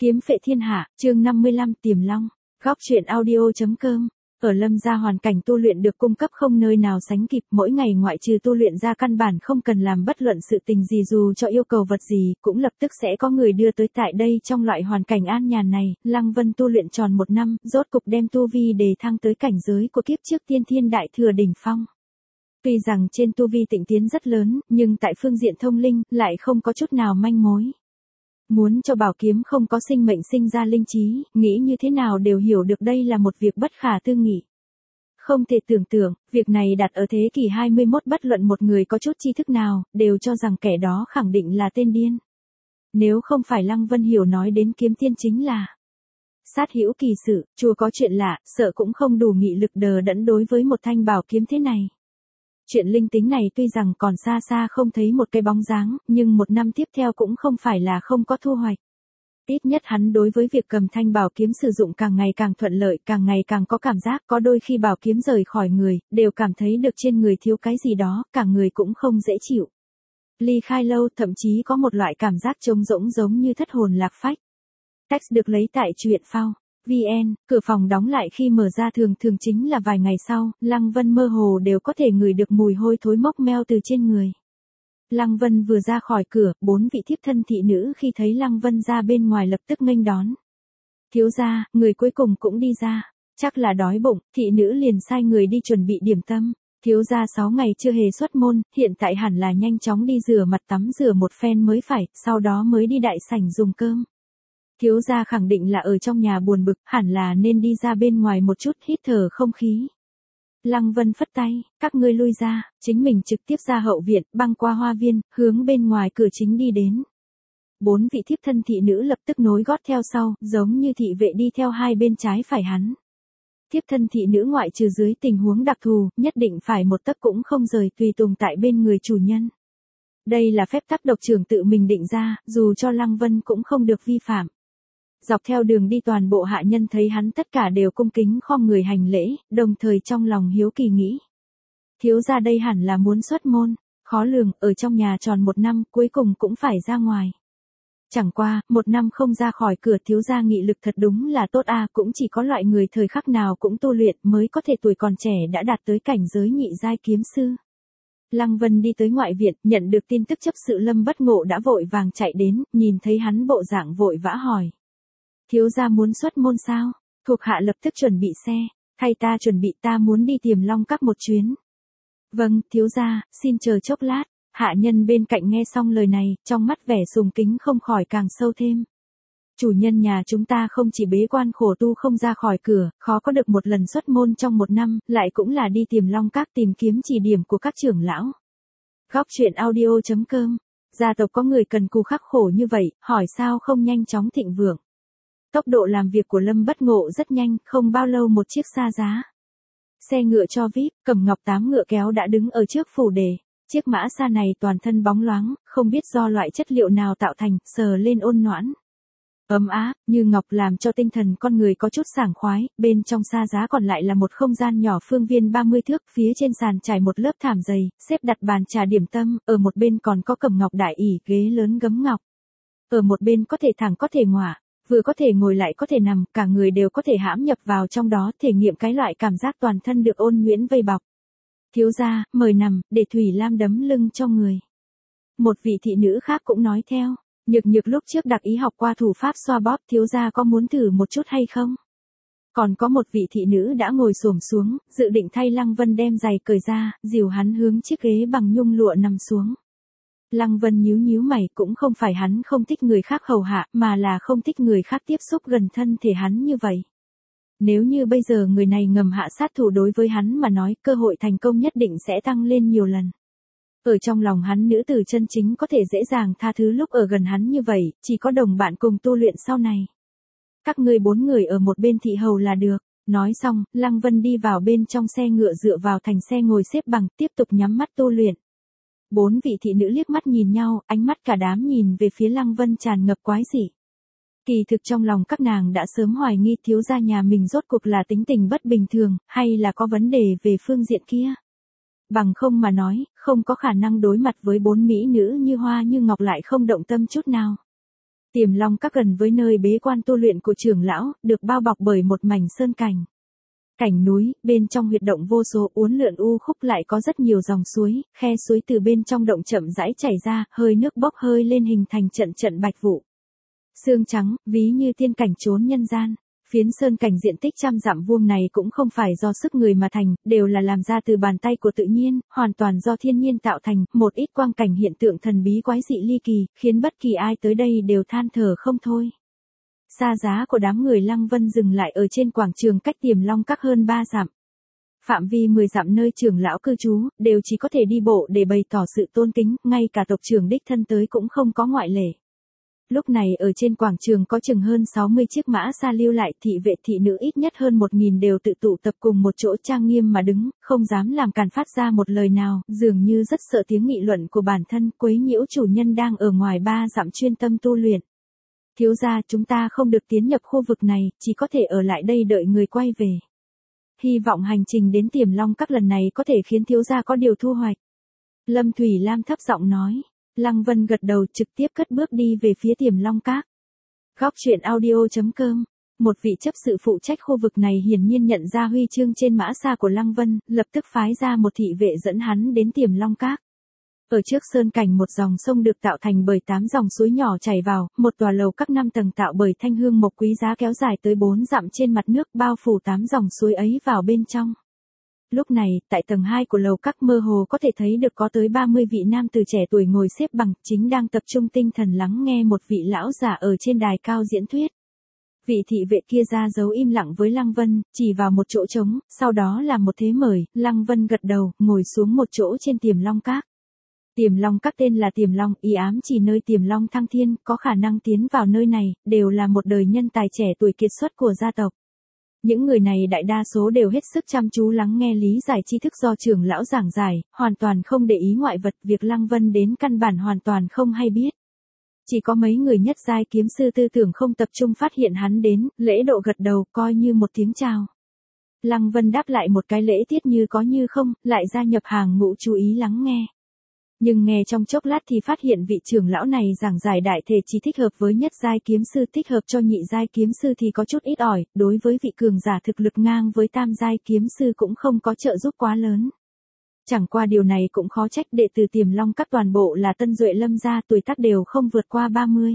Kiếm phệ thiên hạ, chương 55 Tiềm Long, góc truyện audio.com. Ở Lâm gia hoàn cảnh tu luyện được cung cấp không nơi nào sánh kịp, mỗi ngày ngoại trừ tu luyện ra căn bản không cần làm bất luận sự tình gì dù cho yêu cầu vật gì, cũng lập tức sẽ có người đưa tới tại đây. Trong loại hoàn cảnh an nhàn này, Lăng Vân tu luyện tròn 1 năm, rốt cục đem tu vi đề thăng tới cảnh giới của kiếp trước tiên thiên đại thừa đỉnh phong. Tuy rằng trên tu vi tịnh tiến rất lớn, nhưng tại phương diện thông linh, lại không có chút nào manh mối. Muốn cho bảo kiếm không có sinh mệnh sinh ra linh trí, nghĩ như thế nào đều hiểu được đây là một việc bất khả tư nghị. Không thể tưởng tượng, việc này đặt ở thế kỷ 21 bất luận một người có chút tri thức nào, đều cho rằng kẻ đó khẳng định là tên điên. Nếu không phải Lăng Vân hiểu nói đến kiếm tiên chính là sát hữu kỳ sự, chùa có chuyện lạ, sợ cũng không đủ nghị lực đờ đẫn đối với một thanh bảo kiếm thế này. Chuyện linh tính này tuy rằng còn xa xa không thấy một cái bóng dáng, nhưng 1 năm tiếp theo cũng không phải là không có thu hoạch. Ít nhất hắn đối với việc cầm thanh bảo kiếm sử dụng càng ngày càng thuận lợi, càng ngày càng có cảm giác, có đôi khi bảo kiếm rời khỏi người, đều cảm thấy được trên người thiếu cái gì đó, cả người cũng không dễ chịu. Ly khai lâu, thậm chí có một loại cảm giác trống rỗng giống như thất hồn lạc phách. Text được lấy tại truyện phao. VN, cửa phòng đóng lại khi mở ra thường chính là vài ngày sau, Lăng Vân mơ hồ đều có thể ngửi được mùi hôi thối mốc meo từ trên người. Lăng Vân vừa ra khỏi cửa, 4 vị thiếp thân thị nữ khi thấy Lăng Vân ra bên ngoài lập tức nghênh đón. Thiếu gia, người cuối cùng cũng đi ra, chắc là đói bụng, thị nữ liền sai người đi chuẩn bị điểm tâm. Thiếu gia 6 ngày chưa hề xuất môn, hiện tại hẳn là nhanh chóng đi rửa mặt tắm rửa một phen mới phải, sau đó mới đi đại sảnh dùng cơm. Thiếu gia khẳng định là ở trong nhà buồn bực, hẳn là nên đi ra bên ngoài một chút hít thở không khí. Lăng Vân phất tay, các ngươi lui ra, chính mình trực tiếp ra hậu viện, băng qua hoa viên, hướng bên ngoài cửa chính đi đến. 4 vị thiếp thân thị nữ lập tức nối gót theo sau, giống như thị vệ đi theo hai bên trái phải hắn. Thiếp thân thị nữ ngoại trừ dưới tình huống đặc thù, nhất định phải một tấc cũng không rời tùy tùng tại bên người chủ nhân. Đây là phép tắc độc trưởng tự mình định ra, dù cho Lăng Vân cũng không được vi phạm. Dọc theo đường đi toàn bộ hạ nhân thấy hắn tất cả đều cung kính khom người hành lễ, đồng thời trong lòng hiếu kỳ nghĩ. Thiếu gia đây hẳn là muốn xuất môn, khó lường, ở trong nhà tròn 1 năm cuối cùng cũng phải ra ngoài. Chẳng qua, 1 năm không ra khỏi cửa thiếu gia nghị lực thật đúng là tốt a, cũng chỉ có loại người thời khắc nào cũng tu luyện mới có thể tuổi còn trẻ đã đạt tới cảnh giới nhị giai kiếm sư. Lăng Vân đi tới ngoại viện, nhận được tin tức chấp sự Lâm Bất Ngộ đã vội vàng chạy đến, nhìn thấy hắn bộ dạng vội vã hỏi. Thiếu gia muốn xuất môn sao? Thuộc hạ lập tức chuẩn bị xe, thay ta chuẩn bị, ta muốn đi Tiềm Long Các một chuyến. Vâng, thiếu gia, xin chờ chốc lát. Hạ nhân bên cạnh nghe xong lời này, trong mắt vẻ sùng kính không khỏi càng sâu thêm. Chủ nhân nhà chúng ta không chỉ bế quan khổ tu không ra khỏi cửa, khó có được một lần xuất môn trong 1 năm, lại cũng là đi Tiềm Long Các tìm kiếm chỉ điểm của các trưởng lão. Góc truyện audio.com. Gia tộc có người cần cù khắc khổ như vậy, hỏi sao không nhanh chóng thịnh vượng. Tốc độ làm việc của Lâm Bất Ngộ rất nhanh, không bao lâu một chiếc xa giá. Xe ngựa cho VIP, cầm ngọc 8 ngựa kéo đã đứng ở trước phủ đề. Chiếc mã xa này toàn thân bóng loáng, không biết do loại chất liệu nào tạo thành, sờ lên ôn noãn. Ấm áp, như ngọc làm cho tinh thần con người có chút sảng khoái, bên trong xa giá còn lại là một không gian nhỏ phương viên 30 thước, phía trên sàn trải một lớp thảm dày, xếp đặt bàn trà điểm tâm, ở một bên còn có cẩm ngọc đại ỷ, ghế lớn gấm ngọc. Ở một bên có thể thẳng có thể ngỏa. Vừa có thể ngồi lại có thể nằm, cả người đều có thể hãm nhập vào trong đó, thể nghiệm cái loại cảm giác toàn thân được ôn nhuyễn vây bọc. Thiếu gia, mời nằm, để Thủy Lam đấm lưng cho người. Một vị thị nữ khác cũng nói theo, nhược lúc trước đặc ý học qua thủ pháp xoa bóp, thiếu gia có muốn thử một chút hay không? Còn có một vị thị nữ đã ngồi xổm xuống, dự định thay Lăng Vân đem giày cởi ra, dìu hắn hướng chiếc ghế bằng nhung lụa nằm xuống. Lăng Vân nhíu mày, cũng không phải hắn không thích người khác hầu hạ, mà là không thích người khác tiếp xúc gần thân thể hắn như vậy. Nếu như bây giờ người này ngầm hạ sát thủ đối với hắn mà nói, cơ hội thành công nhất định sẽ tăng lên nhiều lần. Ở trong lòng hắn nữ tử chân chính có thể dễ dàng tha thứ lúc ở gần hắn như vậy, chỉ có đồng bạn cùng tu luyện sau này. Các ngươi 4 người ở một bên thị hầu là được. Nói xong, Lăng Vân đi vào bên trong xe ngựa dựa vào thành xe ngồi xếp bằng, tiếp tục nhắm mắt tu luyện. 4 vị thị nữ liếc mắt nhìn nhau, ánh mắt cả đám nhìn về phía Lăng Vân tràn ngập quái dị. Kỳ thực trong lòng các nàng đã sớm hoài nghi thiếu gia nhà mình rốt cuộc là tính tình bất bình thường, hay là có vấn đề về phương diện kia. Bằng không mà nói, không có khả năng đối mặt với 4 mỹ nữ như hoa như ngọc lại không động tâm chút nào. Tiềm Long Các gần với nơi bế quan tu luyện của trưởng lão, được bao bọc bởi một mảnh sơn cảnh. Cảnh núi, bên trong huyệt động vô số uốn lượn u khúc lại có rất nhiều dòng suối, khe suối từ bên trong động chậm rãi chảy ra, hơi nước bốc hơi lên hình thành trận trận bạch vụ. Sương trắng, ví như tiên cảnh trốn nhân gian. Phiến sơn cảnh diện tích trăm dặm vuông này cũng không phải do sức người mà thành, đều là làm ra từ bàn tay của tự nhiên, hoàn toàn do thiên nhiên tạo thành, một ít quang cảnh hiện tượng thần bí quái dị ly kỳ, khiến bất kỳ ai tới đây đều than thở không thôi. Xa giá của đám người Lăng Vân dừng lại ở trên quảng trường cách Tiềm Long Các hơn 3 dặm. Phạm vi 10 dặm nơi trưởng lão cư trú, đều chỉ có thể đi bộ để bày tỏ sự tôn kính, ngay cả tộc trưởng đích thân tới cũng không có ngoại lệ. Lúc này ở trên quảng trường có chừng hơn 60 chiếc mã xa lưu lại, thị vệ thị nữ ít nhất hơn 1.000 đều tự tụ tập cùng một chỗ trang nghiêm mà đứng, không dám làm càn phát ra một lời nào, dường như rất sợ tiếng nghị luận của bản thân, quấy nhiễu chủ nhân đang ở ngoài 3 dặm chuyên tâm tu luyện. Thiếu gia, chúng ta không được tiến nhập khu vực này, chỉ có thể ở lại đây đợi người quay về. Hy vọng hành trình đến Tiềm Long Các lần này có thể khiến thiếu gia có điều thu hoạch. Lâm Thủy Lam thấp giọng nói. Lăng Vân gật đầu, trực tiếp cất bước đi về phía Tiềm Long Các. Góc truyện audio.com. Một vị chấp sự phụ trách khu vực này hiển nhiên nhận ra huy chương trên mã xa của Lăng Vân, lập tức phái ra một thị vệ dẫn hắn đến Tiềm Long Các. Ở trước sơn cảnh một dòng sông được tạo thành bởi 8 dòng suối nhỏ chảy vào, một tòa lầu các 5 tầng tạo bởi thanh hương mộc quý giá kéo dài tới 4 dặm trên mặt nước, bao phủ 8 dòng suối ấy vào bên trong. Lúc này, tại tầng 2 của lầu các mơ hồ có thể thấy được có tới 30 vị nam từ trẻ tuổi ngồi xếp bằng, chính đang tập trung tinh thần lắng nghe một vị lão giả ở trên đài cao diễn thuyết. Vị thị vệ kia ra dấu im lặng với Lăng Vân, chỉ vào một chỗ trống, sau đó làm một thế mời, Lăng Vân gật đầu, ngồi xuống một chỗ trên Tiềm Long Các. Tiềm Long Các tên là Tiềm Long, ý ám chỉ nơi Tiềm Long thăng thiên, có khả năng tiến vào nơi này, đều là một đời nhân tài trẻ tuổi kiệt xuất của gia tộc. Những người này đại đa số đều hết sức chăm chú lắng nghe lý giải tri thức do trưởng lão giảng giải, hoàn toàn không để ý ngoại vật, việc Lăng Vân đến căn bản hoàn toàn không hay biết. Chỉ có mấy người nhất giai kiếm sư tư tưởng không tập trung phát hiện hắn đến, lễ độ gật đầu coi như một tiếng chào. Lăng Vân đáp lại một cái lễ tiết như có như không, lại gia nhập hàng ngũ chú ý lắng nghe. Nhưng nghe trong chốc lát thì phát hiện vị trưởng lão này giảng giải đại thể chỉ thích hợp với nhất giai kiếm sư, thích hợp cho nhị giai kiếm sư thì có chút ít ỏi, đối với vị cường giả thực lực ngang với tam giai kiếm sư cũng không có trợ giúp quá lớn. Chẳng qua điều này cũng khó trách, đệ tử Tiềm Long Các toàn bộ là tân duệ Lâm gia, tuổi tác đều không vượt qua 30.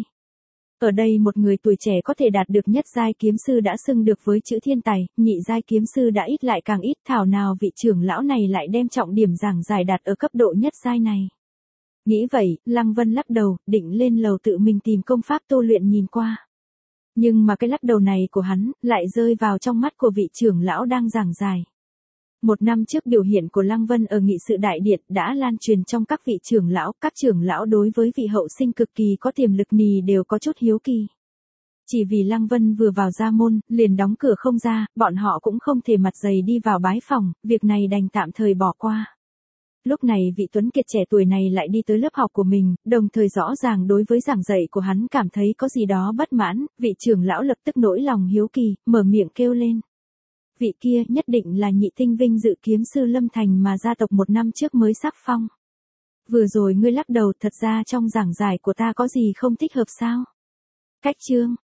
Ở đây một người tuổi trẻ có thể đạt được nhất giai kiếm sư đã xưng được với chữ thiên tài, nhị giai kiếm sư đã ít lại càng ít, thảo nào vị trưởng lão này lại đem trọng điểm giảng giải đạt ở cấp độ nhất giai này. Nghĩ vậy, Lăng Vân lắc đầu, định lên lầu tự mình tìm công pháp tu luyện nhìn qua. Nhưng mà cái lắc đầu này của hắn, lại rơi vào trong mắt của vị trưởng lão đang giảng giải. Một năm trước biểu hiện của Lăng Vân ở nghị sự đại điện đã lan truyền trong các vị trưởng lão đối với vị hậu sinh cực kỳ có tiềm lực nì đều có chút hiếu kỳ. Chỉ vì Lăng Vân vừa vào gia môn, liền đóng cửa không ra, bọn họ cũng không thể mặt dày đi vào bái phòng, việc này đành tạm thời bỏ qua. Lúc này vị tuấn kiệt trẻ tuổi này lại đi tới lớp học của mình, đồng thời rõ ràng đối với giảng dạy của hắn cảm thấy có gì đó bất mãn, vị trưởng lão lập tức nỗi lòng hiếu kỳ, mở miệng kêu lên. Vị kia nhất định là nhị tinh vinh dự kiếm sư Lâm Thành mà gia tộc một năm trước mới sắc phong. Vừa rồi ngươi lắc đầu, thật ra trong giảng giải của ta có gì không thích hợp sao? Cách chương,